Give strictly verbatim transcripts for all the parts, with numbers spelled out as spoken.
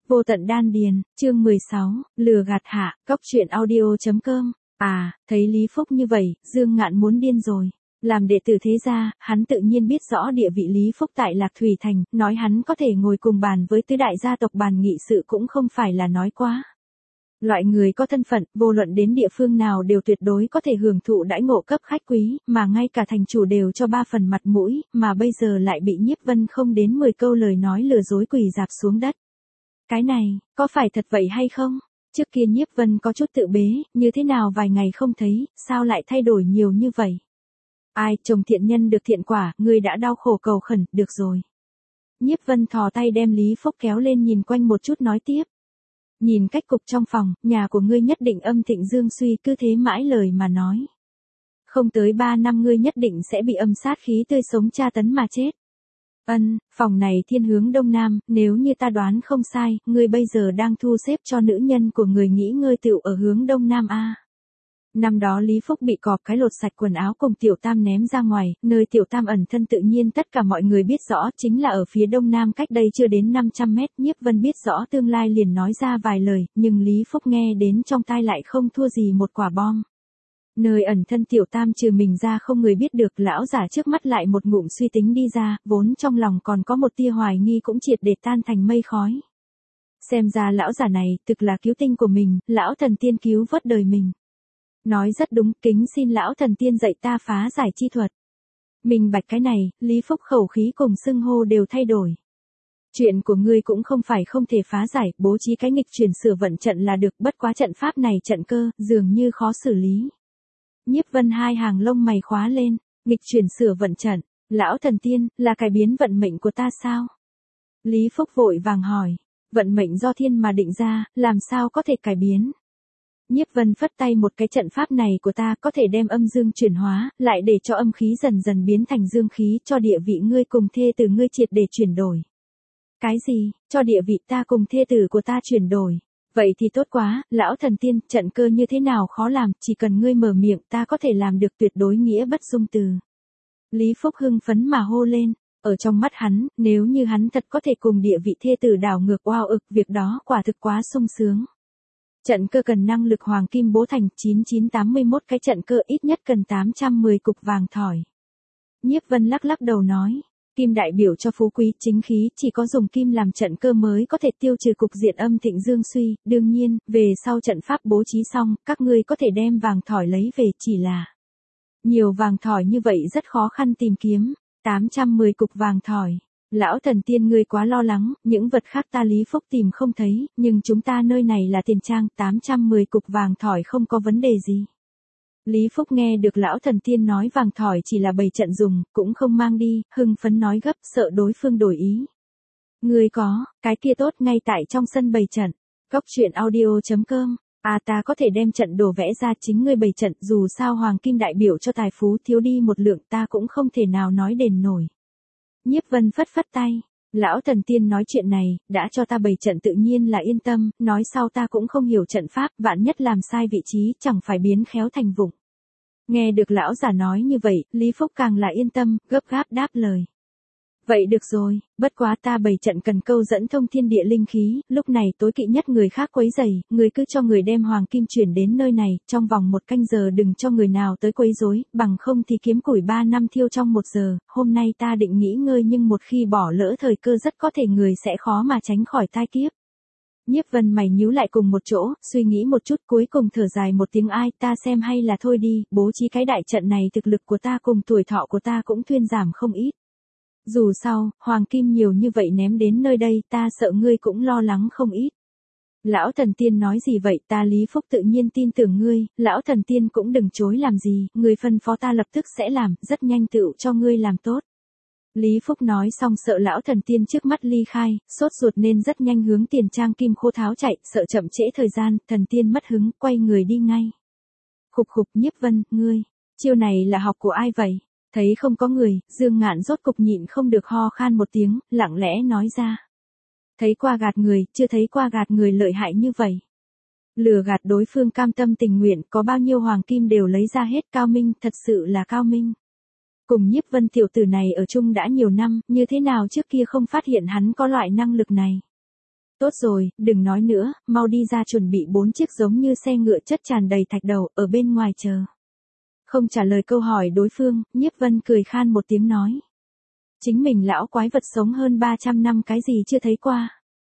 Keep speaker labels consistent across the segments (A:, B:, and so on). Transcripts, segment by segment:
A: Vô tận đan điền, chương mười sáu, lừa gạt hạ, cóc truyện audio.com. À, thấy Lý Phúc như vậy, Dương Ngạn muốn điên rồi. Làm đệ tử thế gia, hắn tự nhiên biết rõ địa vị Lý Phúc tại Lạc Thủy Thành, nói hắn có thể ngồi cùng bàn với tứ đại gia tộc bàn nghị sự cũng không phải là nói quá. Loại người có thân phận, vô luận đến địa phương nào đều tuyệt đối có thể hưởng thụ đãi ngộ cấp khách quý, mà ngay cả thành chủ đều cho ba phần mặt mũi, mà bây giờ lại bị Nhiếp Vân không đến mười câu lời nói lừa dối quỳ rạp xuống đất. Cái này, có phải thật vậy hay không? Trước kia Nhiếp Vân có chút tự bế, như thế nào vài ngày không thấy, sao lại thay đổi nhiều như vậy? Ai, chồng thiện nhân được thiện quả, người đã đau khổ cầu khẩn, được rồi. Nhiếp Vân thò tay đem Lý Phúc kéo lên nhìn quanh một chút nói tiếp. Nhìn cách cục trong phòng, nhà của ngươi nhất định âm thịnh dương suy, cứ thế mãi lời mà nói. Không tới ba năm ngươi nhất định sẽ bị âm sát khí tươi sống tra tấn mà chết. Ân, phòng này thiên hướng đông nam, nếu như ta đoán không sai, ngươi bây giờ đang thu xếp cho nữ nhân của người nghỉ ngơi tựu ở hướng đông nam a. Năm đó Lý Phúc bị cọp cái lột sạch quần áo cùng Tiểu Tam ném ra ngoài, nơi Tiểu Tam ẩn thân tự nhiên tất cả mọi người biết rõ chính là ở phía đông nam cách đây chưa đến năm trăm mét. Nhiếp Vân biết rõ tương lai liền nói ra vài lời, nhưng Lý Phúc nghe đến trong tai lại không thua gì một quả bom. Nơi ẩn thân Tiểu Tam trừ mình ra không người biết được, lão giả trước mắt lại một ngụm suy tính đi ra, vốn trong lòng còn có một tia hoài nghi cũng triệt để tan thành mây khói. Xem ra lão giả này thực là cứu tinh của mình, lão thần tiên cứu vớt đời mình. Nói rất đúng, kính xin lão thần tiên dạy ta phá giải chi thuật. Mình bạch cái này, Lý Phúc khẩu khí cùng xưng hô đều thay đổi. Chuyện của ngươi cũng không phải không thể phá giải, bố trí cái nghịch chuyển sửa vận trận là được, bất quá trận pháp này trận cơ, dường như khó xử lý. Nhiếp Vân hai hàng lông mày khóa lên, nghịch chuyển sửa vận trận, lão thần tiên, là cải biến vận mệnh của ta sao? Lý Phúc vội vàng hỏi, vận mệnh do thiên mà định ra, làm sao có thể cải biến? Nhiếp Vân phất tay, một cái trận pháp này của ta có thể đem âm dương chuyển hóa, lại để cho âm khí dần dần biến thành dương khí, cho địa vị ngươi cùng thê tử ngươi triệt để chuyển đổi. Cái gì, cho địa vị ta cùng thê tử của ta chuyển đổi? Vậy thì tốt quá, lão thần tiên, trận cơ như thế nào khó làm, chỉ cần ngươi mở miệng ta có thể làm được, tuyệt đối nghĩa bất dung từ. Lý Phúc hưng phấn mà hô lên, ở trong mắt hắn, nếu như hắn thật có thể cùng địa vị thê tử đảo ngược oao ực, việc đó quả thực quá sung sướng. Trận cơ cần năng lực hoàng kim bố thành, chín chín tám mươi mốt cái trận cơ ít nhất cần tám trăm mười cục vàng thỏi. Nhiếp Vân lắc lắc đầu nói, kim đại biểu cho phú quý chính khí, chỉ có dùng kim làm trận cơ mới có thể tiêu trừ cục diện âm thịnh dương suy, đương nhiên, về sau trận pháp bố trí xong, các ngươi có thể đem vàng thỏi lấy về, chỉ là nhiều vàng thỏi như vậy rất khó khăn tìm kiếm, tám trăm mười cục vàng thỏi. Lão thần tiên ngươi quá lo lắng, những vật khác ta Lý Phúc tìm không thấy, nhưng chúng ta nơi này là tiền trang, tám trăm mười cục vàng thỏi không có vấn đề gì. Lý Phúc nghe được lão thần tiên nói vàng thỏi chỉ là bày trận dùng, cũng không mang đi, hưng phấn nói gấp, sợ đối phương đổi ý. Ngươi có, cái kia tốt, ngay tại trong sân bày trận. Cóc truyện audio.com. À, ta có thể đem trận đồ vẽ ra, chính ngươi bày trận, dù sao hoàng kim đại biểu cho tài phú, thiếu đi một lượng ta cũng không thể nào nói đền nổi. Nhiếp Vân phất phất tay, lão thần tiên nói chuyện này, đã cho ta bày trận tự nhiên là yên tâm, nói sau ta cũng không hiểu trận pháp, vạn nhất làm sai vị trí, chẳng phải biến khéo thành vụng. Nghe được lão giả nói như vậy, Lý Phúc càng là yên tâm, gấp gáp đáp lời. Vậy được rồi, bất quá ta bày trận cần câu dẫn thông thiên địa linh khí, lúc này tối kỵ nhất người khác quấy rầy, người cứ cho người đem hoàng kim chuyển đến nơi này, trong vòng một canh giờ đừng cho người nào tới quấy rối, bằng không thì kiếm củi ba năm thiêu trong một giờ, hôm nay ta định nghỉ ngơi nhưng một khi bỏ lỡ thời cơ rất có thể người sẽ khó mà tránh khỏi tai kiếp. Nhiếp Vân mày nhíu lại cùng một chỗ, suy nghĩ một chút cuối cùng thở dài một tiếng, ai, ta xem hay là thôi đi, bố trí cái đại trận này thực lực của ta cùng tuổi thọ của ta cũng thuyên giảm không ít. Dù sao, hoàng kim nhiều như vậy ném đến nơi đây, ta sợ ngươi cũng lo lắng không ít. Lão thần tiên nói gì vậy, ta Lý Phúc tự nhiên tin tưởng ngươi, lão thần tiên cũng đừng chối làm gì, ngươi phân phó ta lập tức sẽ làm, rất nhanh tựu cho ngươi làm tốt. Lý Phúc nói xong sợ lão thần tiên trước mắt ly khai, sốt ruột nên rất nhanh hướng tiền trang kim khô tháo chạy, sợ chậm trễ thời gian, thần tiên mất hứng, quay người đi ngay. Khục khục, Nhiếp Vân, ngươi, chiêu này là học của ai vậy? Thấy không có người, Dương Ngạn rốt cục nhịn không được ho khan một tiếng, lặng lẽ nói ra. Thấy qua gạt người, chưa thấy qua gạt người lợi hại như vậy. Lừa gạt đối phương cam tâm tình nguyện, có bao nhiêu hoàng kim đều lấy ra hết, cao minh, thật sự là cao minh. Cùng Nhiếp Vân tiểu tử này ở chung đã nhiều năm, như thế nào trước kia không phát hiện hắn có loại năng lực này. Tốt rồi, đừng nói nữa, mau đi ra chuẩn bị bốn chiếc giống như xe ngựa chất tràn đầy thạch đầu, ở bên ngoài chờ. Không trả lời câu hỏi đối phương, Nhiếp Vân cười khan một tiếng nói. Chính mình lão quái vật sống hơn ba trăm năm cái gì chưa thấy qua.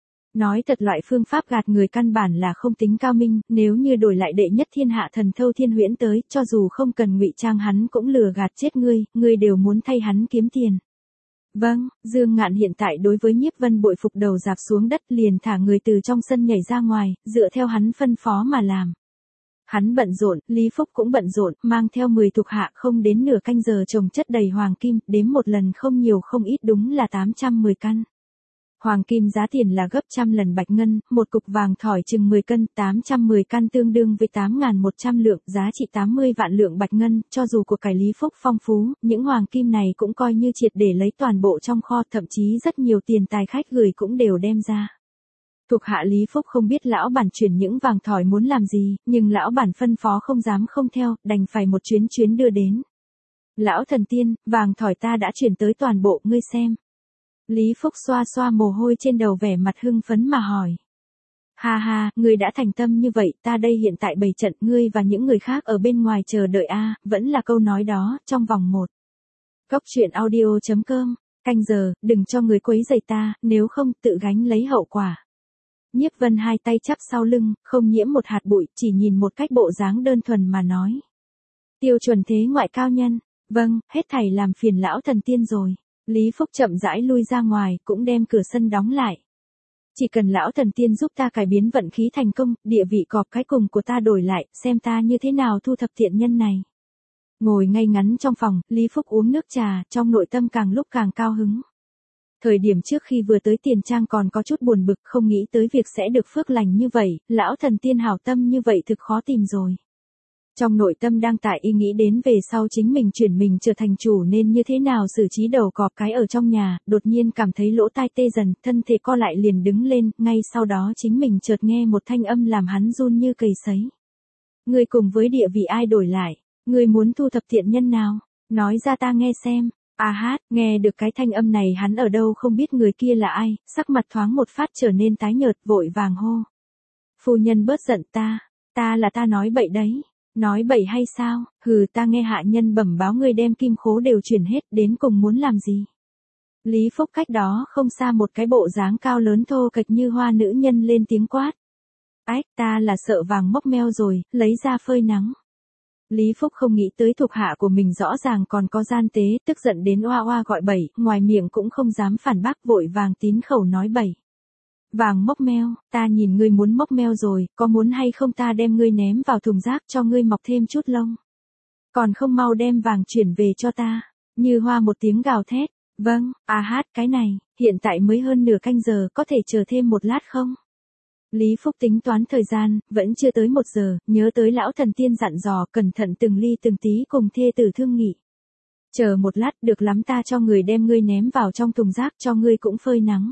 A: Nói thật loại phương pháp gạt người căn bản là không tính cao minh, nếu như đổi lại đệ nhất thiên hạ thần thâu thiên huyễn tới, cho dù không cần ngụy trang hắn cũng lừa gạt chết ngươi, ngươi đều muốn thay hắn kiếm tiền. Vâng, Dương Ngạn hiện tại đối với Nhiếp Vân bội phục đầu dạp xuống đất liền thả người từ trong sân nhảy ra ngoài, dựa theo hắn phân phó mà làm. Hắn bận rộn, Lý Phúc cũng bận rộn, mang theo mười thuộc hạ không đến nửa canh giờ chồng chất đầy hoàng kim, đếm một lần không nhiều không ít đúng là tám trăm mười căn. Hoàng kim giá tiền là gấp trăm lần bạch ngân, một cục vàng thỏi chừng mười cân, tám trăm mười căn tương đương với tám nghìn một trăm lượng, giá trị tám mươi vạn lượng bạch ngân, cho dù của cải Lý Phúc phong phú, những hoàng kim này cũng coi như triệt để lấy toàn bộ trong kho, thậm chí rất nhiều tiền tài khách gửi cũng đều đem ra. Thuộc hạ Lý Phúc không biết lão bản chuyển những vàng thỏi muốn làm gì, nhưng lão bản phân phó không dám không theo, đành phải một chuyến chuyến đưa đến. Lão thần tiên, vàng thỏi ta đã chuyển tới toàn bộ, ngươi xem. Lý Phúc xoa xoa mồ hôi trên đầu vẻ mặt hưng phấn mà hỏi. Ha ha, ngươi đã thành tâm như vậy, ta đây hiện tại bày trận, ngươi và những người khác ở bên ngoài chờ đợi a, vẫn là câu nói đó, trong vòng một. Cốc truyện audio chấm com, canh giờ, đừng cho người quấy rầy ta, nếu không tự gánh lấy hậu quả. Nhiếp Vân hai tay chắp sau lưng, không nhiễm một hạt bụi, chỉ nhìn một cách bộ dáng đơn thuần mà nói. Tiêu chuẩn thế ngoại cao nhân, vâng, hết thảy làm phiền lão thần tiên rồi. Lý Phúc chậm rãi lui ra ngoài, cũng đem cửa sân đóng lại. Chỉ cần lão thần tiên giúp ta cải biến vận khí thành công, địa vị cọp cái cùng của ta đổi lại, xem ta như thế nào thu thập thiện nhân này. Ngồi ngay ngắn trong phòng, Lý Phúc uống nước trà, trong nội tâm càng lúc càng cao hứng. Thời điểm trước khi vừa tới tiền trang còn có chút buồn bực, không nghĩ tới việc sẽ được phước lành như vậy, lão thần tiên hảo tâm như vậy thực khó tìm rồi. Trong nội tâm đang tại ý nghĩ đến về sau chính mình chuyển mình trở thành chủ nên như thế nào xử trí đầu cọp cái ở trong nhà, đột nhiên cảm thấy lỗ tai tê dần, thân thể co lại liền đứng lên, ngay sau đó chính mình chợt nghe một thanh âm làm hắn run như cầy sấy. Ngươi cùng với địa vị ai đổi lại, ngươi muốn thu thập thiện nhân nào, nói ra ta nghe xem. A hát, nghe được cái thanh âm này hắn ở đâu không biết người kia là ai, sắc mặt thoáng một phát trở nên tái nhợt, vội vàng hô. Phu nhân bớt giận ta, ta là ta nói bậy đấy. Nói bậy hay sao, hừ ta nghe hạ nhân bẩm báo ngươi đem kim khố đều chuyển hết, đến cùng muốn làm gì. Lý Phúc cách đó không xa một cái bộ dáng cao lớn thô kệch như hoa nữ nhân lên tiếng quát. Ách ta là sợ vàng mốc meo rồi, lấy ra phơi nắng. Lý Phúc không nghĩ tới thuộc hạ của mình rõ ràng còn có gian tế, tức giận đến oa oa gọi bậy, ngoài miệng cũng không dám phản bác, vội vàng tín khẩu nói bậy. Vàng mốc meo, ta nhìn ngươi muốn mốc meo rồi, có muốn hay không ta đem ngươi ném vào thùng rác cho ngươi mọc thêm chút lông. Còn không mau đem vàng chuyển về cho ta. Như Hoa một tiếng gào thét. Vâng, a hát cái này, hiện tại mới hơn nửa canh giờ, có thể chờ thêm một lát không? Lý Phúc tính toán thời gian, vẫn chưa tới một giờ, nhớ tới lão thần tiên dặn dò cẩn thận từng ly từng tí cùng thê tử thương nghị. Chờ một lát, được lắm ta cho người đem ngươi ném vào trong thùng rác cho ngươi cũng phơi nắng.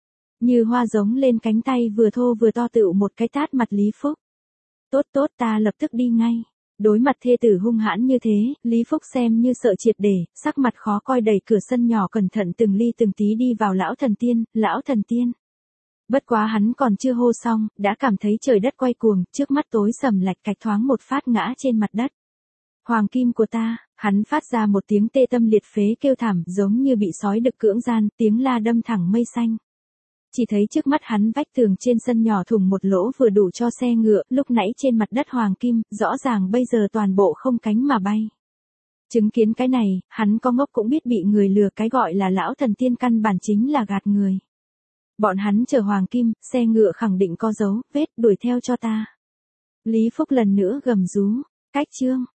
A: Như Hoa giống lên cánh tay vừa thô vừa to tựu một cái tát mặt Lý Phúc. Tốt tốt ta lập tức đi ngay. Đối mặt thê tử hung hãn như thế, Lý Phúc xem như sợ triệt để, sắc mặt khó coi đẩy cửa sân nhỏ cẩn thận từng ly từng tí đi vào lão thần tiên, lão thần tiên. Bất quá hắn còn chưa hô xong, đã cảm thấy trời đất quay cuồng, trước mắt tối sầm lạch cạch thoáng một phát ngã trên mặt đất. Hoàng kim của ta, hắn phát ra một tiếng tê tâm liệt phế kêu thảm giống như bị sói đực cưỡng gian, tiếng la đâm thẳng mây xanh. Chỉ thấy trước mắt hắn vách tường trên sân nhỏ thủng một lỗ vừa đủ cho xe ngựa, lúc nãy trên mặt đất hoàng kim, rõ ràng bây giờ toàn bộ không cánh mà bay. Chứng kiến cái này, hắn có ngốc cũng biết bị người lừa, cái gọi là lão thần tiên căn bản chính là gạt người. Bọn hắn chờ hoàng kim, xe ngựa khẳng định có dấu, vết, đuổi theo cho ta. Lý Phúc lần nữa gầm rú, cách chương.